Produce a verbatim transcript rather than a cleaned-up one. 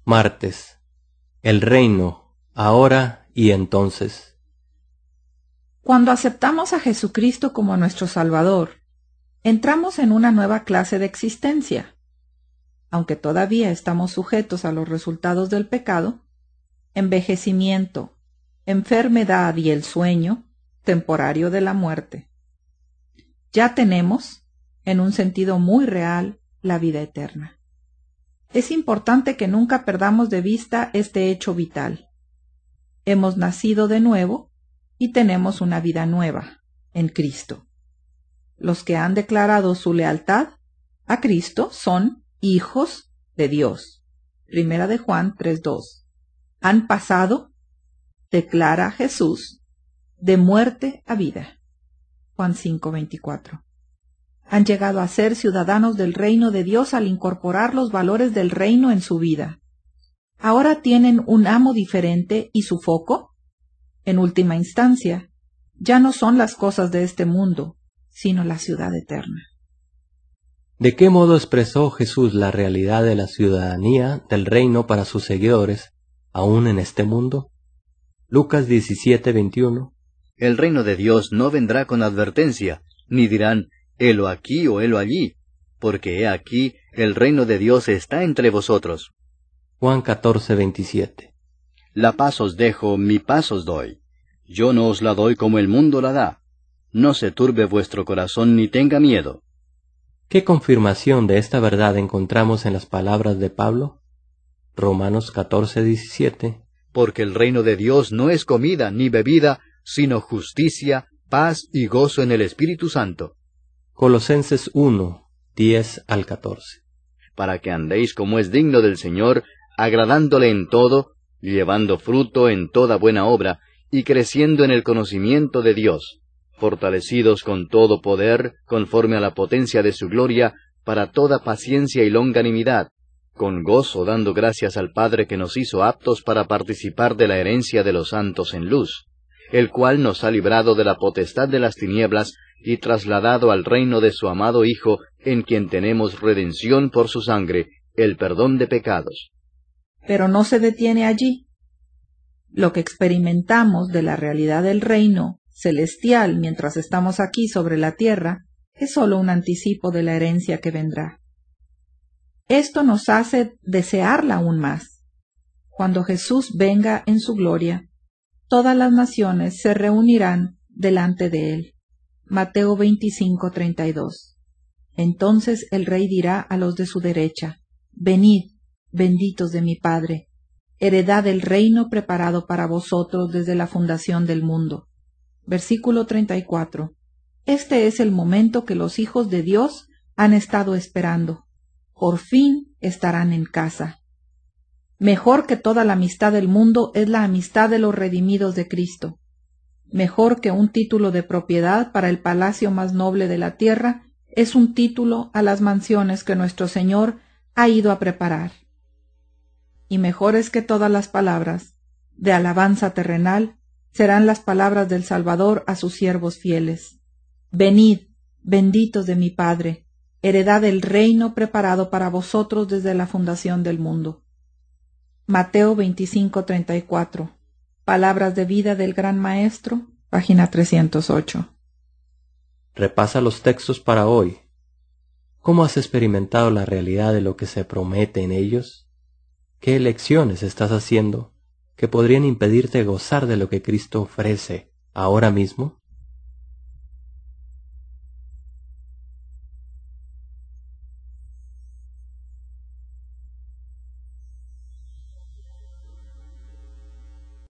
Martes. El reino, ahora y entonces. Cuando aceptamos a Jesucristo como nuestro Salvador, entramos en una nueva clase de existencia. Aunque todavía estamos sujetos a los resultados del pecado, envejecimiento, enfermedad y el sueño temporario de la muerte. Ya tenemos, en un sentido muy real, la vida eterna. Es importante que nunca perdamos de vista este hecho vital. Hemos nacido de nuevo y tenemos una vida nueva en Cristo. Los que han declarado su lealtad a Cristo son hijos de Dios. Primera de Juan tres dos. Han pasado, declara Jesús, de muerte a vida. Juan cinco veinticuatro. Han llegado a ser ciudadanos del reino de Dios al incorporar los valores del reino en su vida. Ahora tienen un amo diferente y su foco, en última instancia, ya no son las cosas de este mundo, sino la ciudad eterna. ¿De qué modo expresó Jesús la realidad de la ciudadanía del reino para sus seguidores, aún en este mundo? Lucas diecisiete veintiuno. El reino de Dios no vendrá con advertencia, ni dirán, helo aquí o helo allí, porque he aquí, el reino de Dios está entre vosotros. Juan catorce veintisiete. La paz os dejo, mi paz os doy. Yo no os la doy como el mundo la da. No se turbe vuestro corazón ni tenga miedo. ¿Qué confirmación de esta verdad encontramos en las palabras de Pablo? Romanos catorce diecisiete. Porque el reino de Dios no es comida ni bebida, sino justicia, paz y gozo en el Espíritu Santo. Colosenses uno, diez al catorce. Para que andéis como es digno del Señor, agradándole en todo, llevando fruto en toda buena obra, y creciendo en el conocimiento de Dios, fortalecidos con todo poder, conforme a la potencia de su gloria, para toda paciencia y longanimidad, con gozo dando gracias al Padre que nos hizo aptos para participar de la herencia de los santos en luz, el cual nos ha librado de la potestad de las tinieblas, y trasladado al reino de su amado Hijo, en quien tenemos redención por su sangre, el perdón de pecados. Pero no se detiene allí. Lo que experimentamos de la realidad del reino celestial mientras estamos aquí sobre la tierra es sólo un anticipo de la herencia que vendrá. Esto nos hace desearla aún más. Cuando Jesús venga en su gloria, todas las naciones se reunirán delante de él. Mateo veinticinco treinta y dos. Entonces el Rey dirá a los de su derecha, venid, benditos de mi Padre, heredad del reino preparado para vosotros desde la fundación del mundo. Versículo treinta y cuatro. Este es el momento que los hijos de Dios han estado esperando. Por fin estarán en casa. Mejor que toda la amistad del mundo es la amistad de los redimidos de Cristo. Mejor que un título de propiedad para el palacio más noble de la tierra es un título a las mansiones que nuestro Señor ha ido a preparar. Y mejores que todas las palabras de alabanza terrenal serán las palabras del Salvador a sus siervos fieles. Venid, benditos de mi Padre, heredad del reino preparado para vosotros desde la fundación del mundo. Mateo veinticinco treinta y cuatro. Palabras de vida del Gran Maestro, página trescientos ocho. Repasa los textos para hoy. ¿Cómo has experimentado la realidad de lo que se promete en ellos? ¿Qué elecciones estás haciendo que podrían impedirte gozar de lo que Cristo ofrece ahora mismo?